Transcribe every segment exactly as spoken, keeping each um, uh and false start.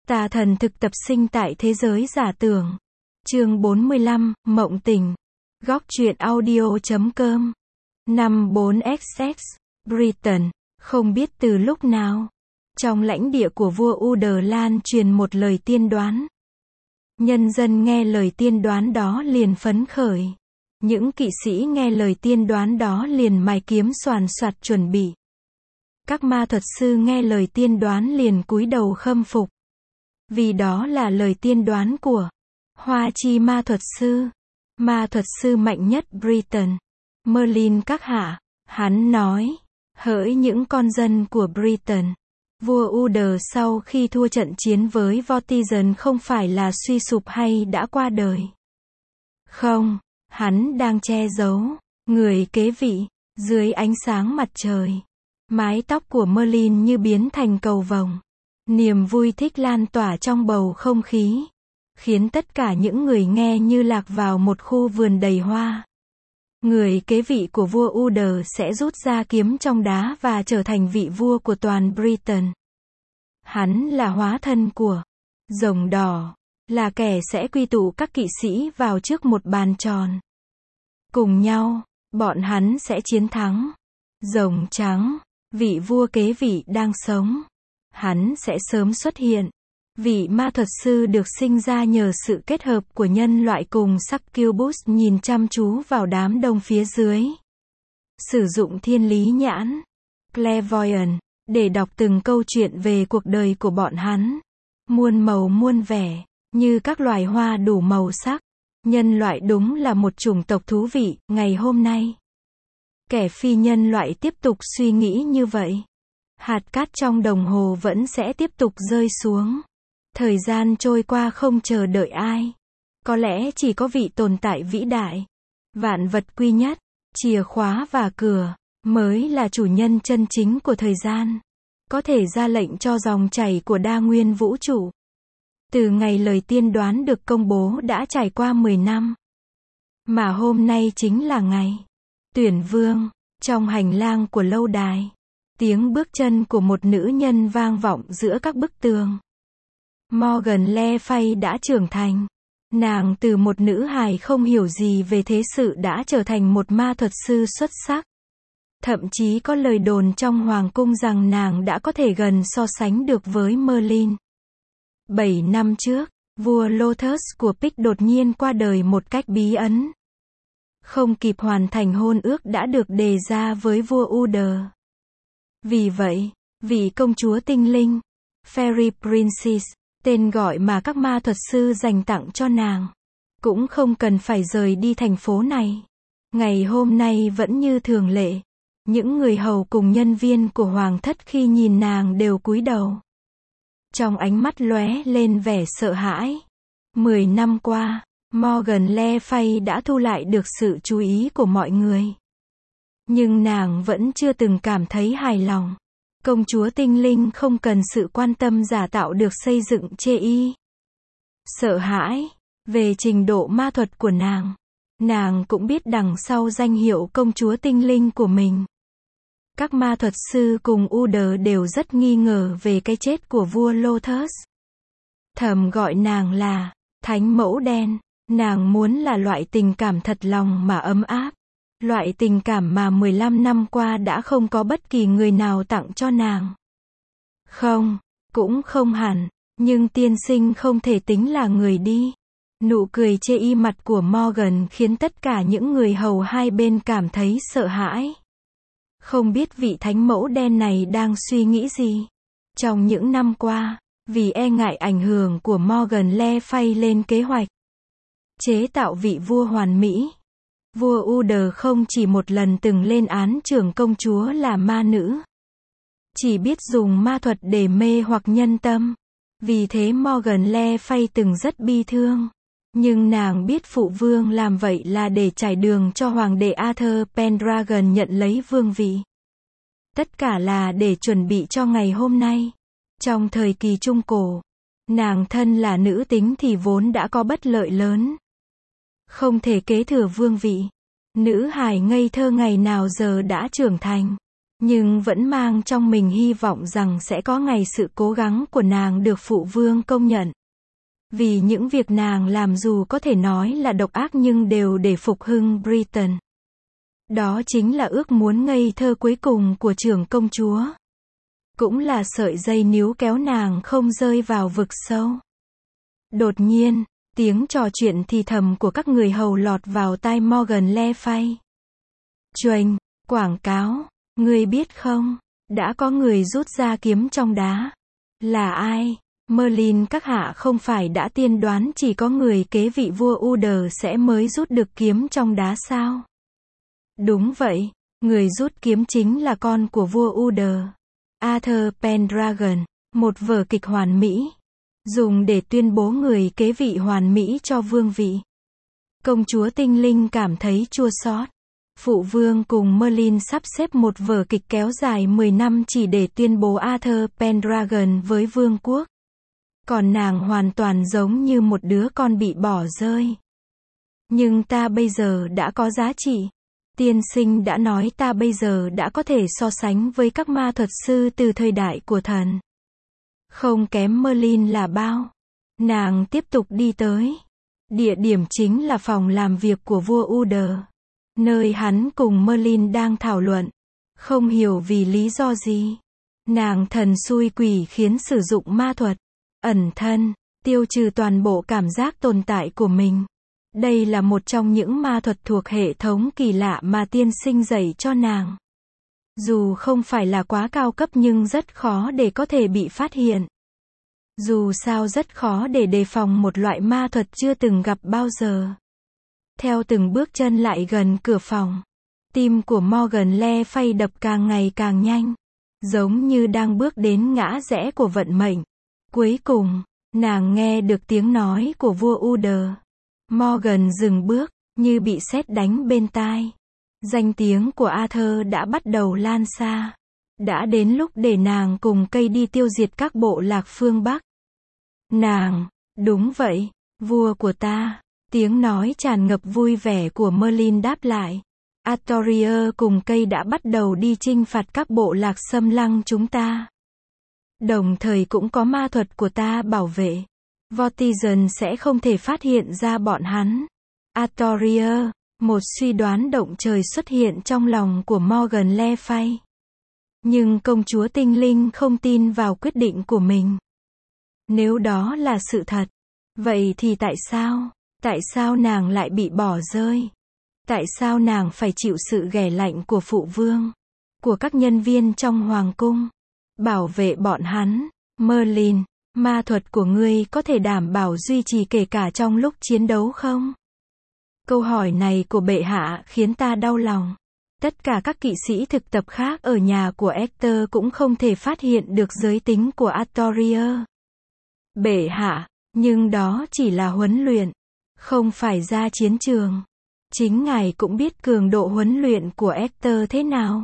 Tà thần thực tập sinh tại thế giới giả tưởng. Chương bốn mươi lăm, Mộng tình. Góc truyện audio chấm com. Năm bốn x x, Britain. Không biết từ lúc nào, trong lãnh địa của vua Uder lan truyền một lời tiên đoán. Nhân dân nghe lời tiên đoán đó liền phấn khởi. Những kỵ sĩ nghe lời tiên đoán đó liền mài kiếm xoàn xoạt chuẩn bị. Các ma thuật sư nghe lời tiên đoán liền cúi đầu khâm phục. Vì đó là lời tiên đoán của Hoa Chi ma thuật sư, ma thuật sư mạnh nhất Britain, Merlin các hạ. Hắn nói, hỡi những con dân của Britain, vua Uder sau khi thua trận chiến với Vortigern không phải là suy sụp hay đã qua đời. Không, hắn đang che giấu, người kế vị, dưới ánh sáng mặt trời. Mái tóc của Merlin như biến thành cầu vồng. Niềm vui thích lan tỏa trong bầu không khí, khiến tất cả những người nghe như lạc vào một khu vườn đầy hoa. Người kế vị của vua Uder sẽ rút ra kiếm trong đá và trở thành vị vua của toàn Britain. Hắn là hóa thân của rồng đỏ, là kẻ sẽ quy tụ các kỵ sĩ vào trước một bàn tròn. Cùng nhau, bọn hắn sẽ chiến thắng. Rồng trắng, vị vua kế vị đang sống. Hắn sẽ sớm xuất hiện. Vị ma thuật sư được sinh ra nhờ sự kết hợp của nhân loại cùng Succubus nhìn chăm chú vào đám đông phía dưới. Sử dụng thiên lý nhãn, clairvoyant, để đọc từng câu chuyện về cuộc đời của bọn hắn. Muôn màu muôn vẻ, như các loài hoa đủ màu sắc. Nhân loại đúng là một chủng tộc thú vị, ngày hôm nay. Kẻ phi nhân loại tiếp tục suy nghĩ như vậy. Hạt cát trong đồng hồ vẫn sẽ tiếp tục rơi xuống. Thời gian trôi qua không chờ đợi ai. Có lẽ chỉ có vị tồn tại vĩ đại, vạn vật quy nhất, chìa khóa và cửa, mới là chủ nhân chân chính của thời gian. Có thể ra lệnh cho dòng chảy của đa nguyên vũ trụ. Từ ngày lời tiên đoán được công bố đã trải qua mười năm. Mà hôm nay chính là ngày tuyển vương. Trong hành lang của lâu đài, tiếng bước chân của một nữ nhân vang vọng giữa các bức tường. Morgan Le Fay đã trưởng thành. Nàng từ một nữ hài không hiểu gì về thế sự đã trở thành một ma thuật sư xuất sắc. Thậm chí có lời đồn trong hoàng cung rằng nàng đã có thể gần so sánh được với Merlin. Bảy năm trước, vua Lothus của Pic đột nhiên qua đời một cách bí ẩn. Không kịp hoàn thành hôn ước đã được đề ra với vua Uder. Vì vậy, vị công chúa tinh linh, Fairy Princess, tên gọi mà các ma thuật sư dành tặng cho nàng, cũng không cần phải rời đi thành phố này. Ngày hôm nay vẫn như thường lệ, những người hầu cùng nhân viên của hoàng thất khi nhìn nàng đều cúi đầu. Trong ánh mắt lóe lên vẻ sợ hãi. Mười năm qua, Morgan Le Fay đã thu lại được sự chú ý của mọi người. Nhưng nàng vẫn chưa từng cảm thấy hài lòng. Công chúa tinh linh không cần sự quan tâm giả tạo được xây dựng chê y. Sợ hãi về trình độ ma thuật của nàng. Nàng cũng biết đằng sau danh hiệu công chúa tinh linh của mình. Các ma thuật sư cùng Uder đều rất nghi ngờ về cái chết của vua Lothus. Thầm gọi nàng là thánh mẫu đen. Nàng muốn là loại tình cảm thật lòng mà ấm áp. Loại tình cảm mà mười lăm năm qua đã không có bất kỳ người nào tặng cho nàng. Không, cũng không hẳn, nhưng tiên sinh không thể tính là người đi. Nụ cười chê y mặt của Morgan khiến tất cả những người hầu hai bên cảm thấy sợ hãi. Không biết vị thánh mẫu đen này đang suy nghĩ gì. Trong những năm qua, vì e ngại ảnh hưởng của Morgan Le Fay lên kế hoạch chế tạo vị vua hoàn mỹ, vua Uder không chỉ một lần từng lên án trưởng công chúa là ma nữ. Chỉ biết dùng ma thuật để mê hoặc nhân tâm. Vì thế Morgan Le Fay từng rất bi thương. Nhưng nàng biết phụ vương làm vậy là để trải đường cho hoàng đệ Arthur Pendragon nhận lấy vương vị. Tất cả là để chuẩn bị cho ngày hôm nay. Trong thời kỳ Trung Cổ, nàng thân là nữ tính thì vốn đã có bất lợi lớn. Không thể kế thừa vương vị. Nữ hài ngây thơ ngày nào giờ đã trưởng thành. nhưng vẫn mang trong mình hy vọng rằng sẽ có ngày sự cố gắng của nàng được phụ vương công nhận. Vì những việc nàng làm dù có thể nói là độc ác nhưng đều để phục hưng Britain. Đó chính là ước muốn ngây thơ cuối cùng của trưởng công chúa. Cũng là sợi dây níu kéo nàng không rơi vào vực sâu. Đột nhiên, tiếng trò chuyện thì thầm của các người hầu lọt vào tai Morgan Le Fay. Choành, quảng cáo, ngươi biết không, đã có người rút ra kiếm trong đá. Là ai? Merlin các hạ không phải đã tiên đoán chỉ có người kế vị vua Udder sẽ mới rút được kiếm trong đá sao? Đúng vậy, người rút kiếm chính là con của vua Udder, Arthur Pendragon, một vở kịch hoàn mỹ, dùng để tuyên bố người kế vị hoàn mỹ cho vương vị. Công chúa Tinh Linh cảm thấy chua xót. Phụ vương cùng Merlin sắp xếp một vở kịch kéo dài mười năm chỉ để tuyên bố Arthur Pendragon với vương quốc. Còn nàng hoàn toàn giống như một đứa con bị bỏ rơi. Nhưng ta bây giờ đã có giá trị. Tiên sinh đã nói ta bây giờ đã có thể so sánh với các ma thuật sư từ thời đại của thần. Không kém Merlin là bao. Nàng tiếp tục đi tới. Địa điểm chính là phòng làm việc của vua Udder, nơi hắn cùng Merlin đang thảo luận. Không hiểu vì lý do gì, nàng thần xui quỷ khiến sử dụng ma thuật, ẩn thân, tiêu trừ toàn bộ cảm giác tồn tại của mình. Đây là một trong những ma thuật thuộc hệ thống kỳ lạ mà tiên sinh dạy cho nàng. Dù không phải là quá cao cấp nhưng rất khó để có thể bị phát hiện. Dù sao rất khó để đề phòng một loại ma thuật chưa từng gặp bao giờ. Theo từng bước chân lại gần cửa phòng, tim của Morgan Le Fay đập càng ngày càng nhanh, giống như đang bước đến ngã rẽ của vận mệnh. Cuối cùng, nàng nghe được tiếng nói của vua Udder. Morgan dừng bước, như bị sét đánh bên tai. Danh tiếng của Arthur đã bắt đầu lan xa. Đã đến lúc để nàng cùng cây đi tiêu diệt các bộ lạc phương Bắc. Nàng, đúng vậy, vua của ta. Tiếng nói tràn ngập vui vẻ của Merlin đáp lại. Artoria cùng cây đã bắt đầu đi chinh phạt các bộ lạc xâm lăng chúng ta. Đồng thời cũng có ma thuật của ta bảo vệ. Vortigen sẽ không thể phát hiện ra bọn hắn. Artoria, một suy đoán động trời xuất hiện trong lòng của Morgan Le Fay. Nhưng công chúa Tinh Linh không tin vào quyết định của mình. Nếu đó là sự thật, vậy thì tại sao? Tại sao nàng lại bị bỏ rơi? Tại sao nàng phải chịu sự ghẻ lạnh của phụ vương, của các nhân viên trong hoàng cung? Bảo vệ bọn hắn. Merlin, ma thuật của ngươi có thể đảm bảo duy trì kể cả trong lúc chiến đấu không? Câu hỏi này của bệ hạ khiến ta đau lòng. Tất cả các kỵ sĩ thực tập khác ở nhà của Hector cũng không thể phát hiện được giới tính của Artoria. Bệ hạ, nhưng đó chỉ là huấn luyện, không phải ra chiến trường. Chính ngài cũng biết cường độ huấn luyện của Hector thế nào.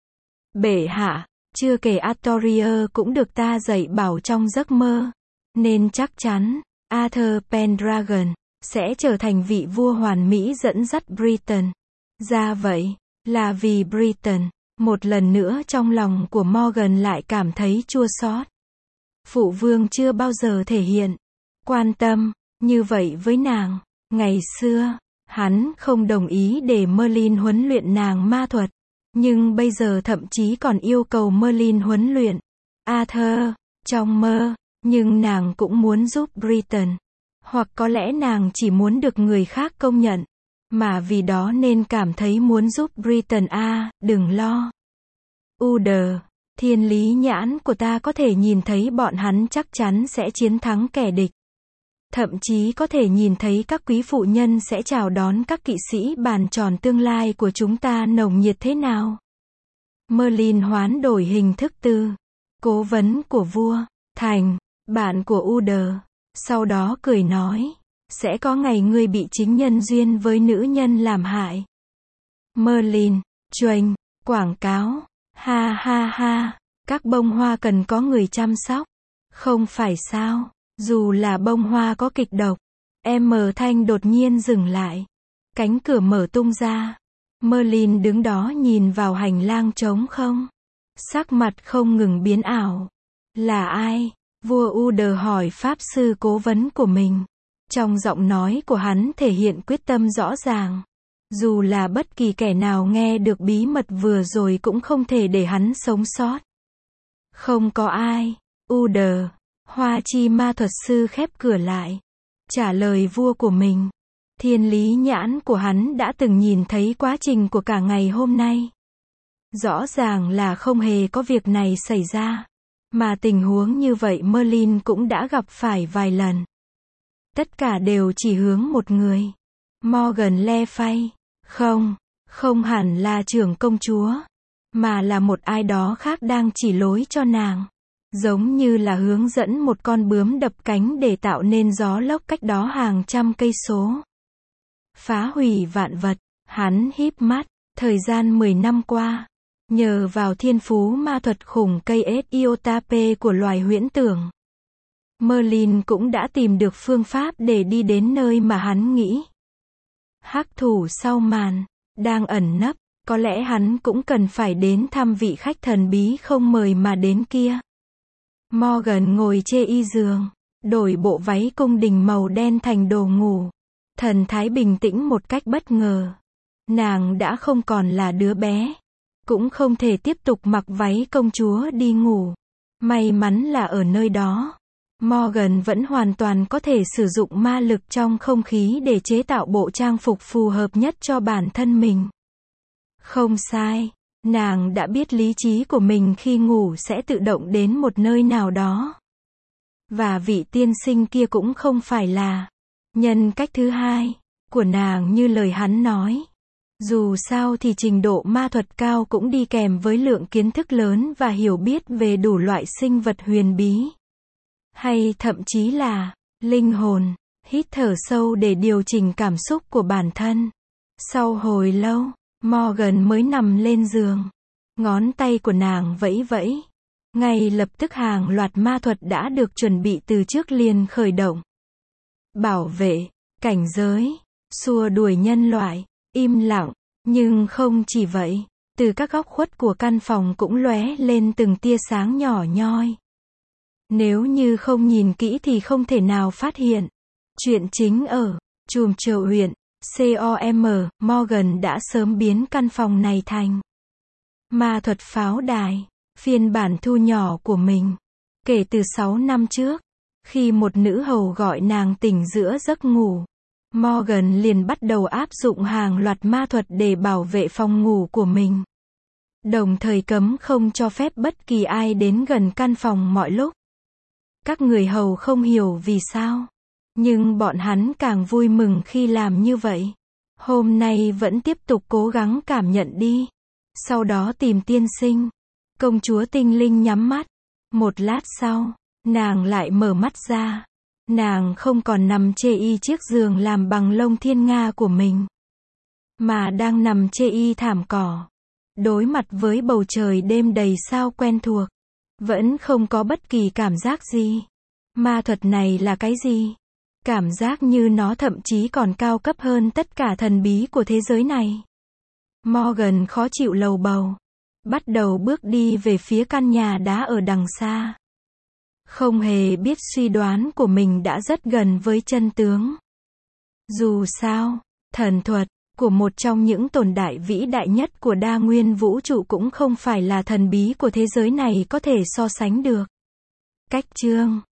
Bệ hạ, chưa kể Artoria cũng được ta dạy bảo trong giấc mơ, nên chắc chắn, Arthur Pendragon sẽ trở thành vị vua hoàn mỹ dẫn dắt Britain. Ra vậy, là vì Britain. Một lần nữa trong lòng của Morgan lại cảm thấy chua xót. Phụ vương chưa bao giờ thể hiện quan tâm như vậy với nàng. Ngày xưa, hắn không đồng ý để Merlin huấn luyện nàng ma thuật, nhưng bây giờ thậm chí còn yêu cầu Merlin huấn luyện Arthur trong mơ. Nhưng nàng cũng muốn giúp Britain, hoặc có lẽ nàng chỉ muốn được người khác công nhận, mà vì đó nên cảm thấy muốn giúp Britain. À, đừng lo, Udder, thiên lý nhãn của ta có thể nhìn thấy bọn hắn chắc chắn sẽ chiến thắng kẻ địch. Thậm chí có thể nhìn thấy các quý phụ nhân sẽ chào đón các kỵ sĩ bàn tròn tương lai của chúng ta nồng nhiệt thế nào. Merlin hoán đổi hình thức từ cố vấn của vua thành bạn của Udder, sau đó cười nói, sẽ có ngày ngươi bị chính nhân duyên với nữ nhân làm hại. Merlin, choành, quảng cáo, ha ha ha, các bông hoa cần có người chăm sóc, không phải sao? Dù là bông hoa có kịch độc. Em mở thanh đột nhiên dừng lại. Cánh cửa mở tung ra. Merlin đứng đó nhìn vào hành lang trống không. sắc mặt không ngừng biến ảo. Là ai? Vua Uder hỏi pháp sư cố vấn của mình. Trong giọng nói của hắn thể hiện quyết tâm rõ ràng. Dù là bất kỳ kẻ nào nghe được bí mật vừa rồi cũng không thể để hắn sống sót. Không có ai. Uder. Hoa chi ma thuật sư khép cửa lại. Trả lời vua của mình. Thiên lý nhãn của hắn đã từng nhìn thấy quá trình của cả ngày hôm nay. Rõ ràng là không hề có việc này xảy ra. Mà tình huống như vậy Merlin cũng đã gặp phải vài lần. Tất cả đều chỉ hướng một người. Morgan Le Fay. Không, không hẳn là trưởng công chúa. Mà là một ai đó khác đang chỉ lối cho nàng. Giống như là hướng dẫn một con bướm đập cánh để tạo nên gió lốc cách đó hàng trăm cây số. Phá hủy vạn vật. Hắn híp mắt. Thời gian mười năm qua. Nhờ vào thiên phú ma thuật khủng cây Etiotape của loài huyễn tưởng. Merlin cũng đã tìm được phương pháp để đi đến nơi mà hắn nghĩ. Hắc thủ sau màn. Đang ẩn nấp. Có lẽ hắn cũng cần phải đến thăm vị khách thần bí không mời mà đến kia. Morgan ngồi chê y giường. Đổi bộ váy cung đình màu đen thành đồ ngủ. Thần thái bình tĩnh một cách bất ngờ. Nàng đã không còn là đứa bé. Cũng không thể tiếp tục mặc váy công chúa đi ngủ. May mắn là ở nơi đó. Morgan vẫn hoàn toàn có thể sử dụng ma lực trong không khí để chế tạo bộ trang phục phù hợp nhất cho bản thân mình. Không sai. Nàng đã biết lý trí của mình khi ngủ sẽ tự động đến một nơi nào đó. Và vị tiên sinh kia cũng không phải là nhân cách thứ hai của nàng như lời hắn nói. Dù sao thì trình độ ma thuật cao cũng đi kèm với lượng kiến thức lớn và hiểu biết về đủ loại sinh vật huyền bí. Hay thậm chí là linh hồn. Hít thở sâu để điều chỉnh cảm xúc của bản thân. Sau hồi lâu, Morgan mới nằm lên giường. Ngón tay của nàng vẫy vẫy. Ngay lập tức hàng loạt ma thuật đã được chuẩn bị từ trước liền khởi động. Bảo vệ, cảnh giới, xua đuổi nhân loại, im lặng. Nhưng không chỉ vậy, từ các góc khuất của căn phòng cũng lóe lên từng tia sáng nhỏ nhoi. Nếu như không nhìn kỹ thì không thể nào phát hiện. Chuyện chính ở Chùm Chợ huyện, com, Morgan đã sớm biến căn phòng này thành ma thuật pháo đài, phiên bản thu nhỏ của mình. Kể từ sáu năm trước, khi một nữ hầu gọi nàng tỉnh giữa giấc ngủ, Morgan liền bắt đầu áp dụng hàng loạt ma thuật để bảo vệ phòng ngủ của mình. Đồng thời cấm không cho phép bất kỳ ai đến gần căn phòng mọi lúc. Các người hầu không hiểu vì sao. Nhưng bọn hắn càng vui mừng khi làm như vậy. Hôm nay vẫn tiếp tục cố gắng cảm nhận đi. Sau đó tìm tiên sinh. Công chúa tinh linh nhắm mắt. Một lát sau, nàng lại mở mắt ra. Nàng không còn nằm chê y chiếc giường làm bằng lông thiên nga của mình. Mà đang nằm chê y thảm cỏ. Đối mặt với bầu trời đêm đầy sao quen thuộc. Vẫn không có bất kỳ cảm giác gì. Ma thuật này là cái gì? Cảm giác như nó thậm chí còn cao cấp hơn tất cả thần bí của thế giới này. Morgan khó chịu lầu bầu. Bắt đầu bước đi về phía căn nhà đá ở đằng xa. Không hề biết suy đoán của mình đã rất gần với chân tướng. Dù sao, thần thuật của một trong những tồn tại vĩ đại nhất của đa nguyên vũ trụ cũng không phải là thần bí của thế giới này có thể so sánh được. Cách chương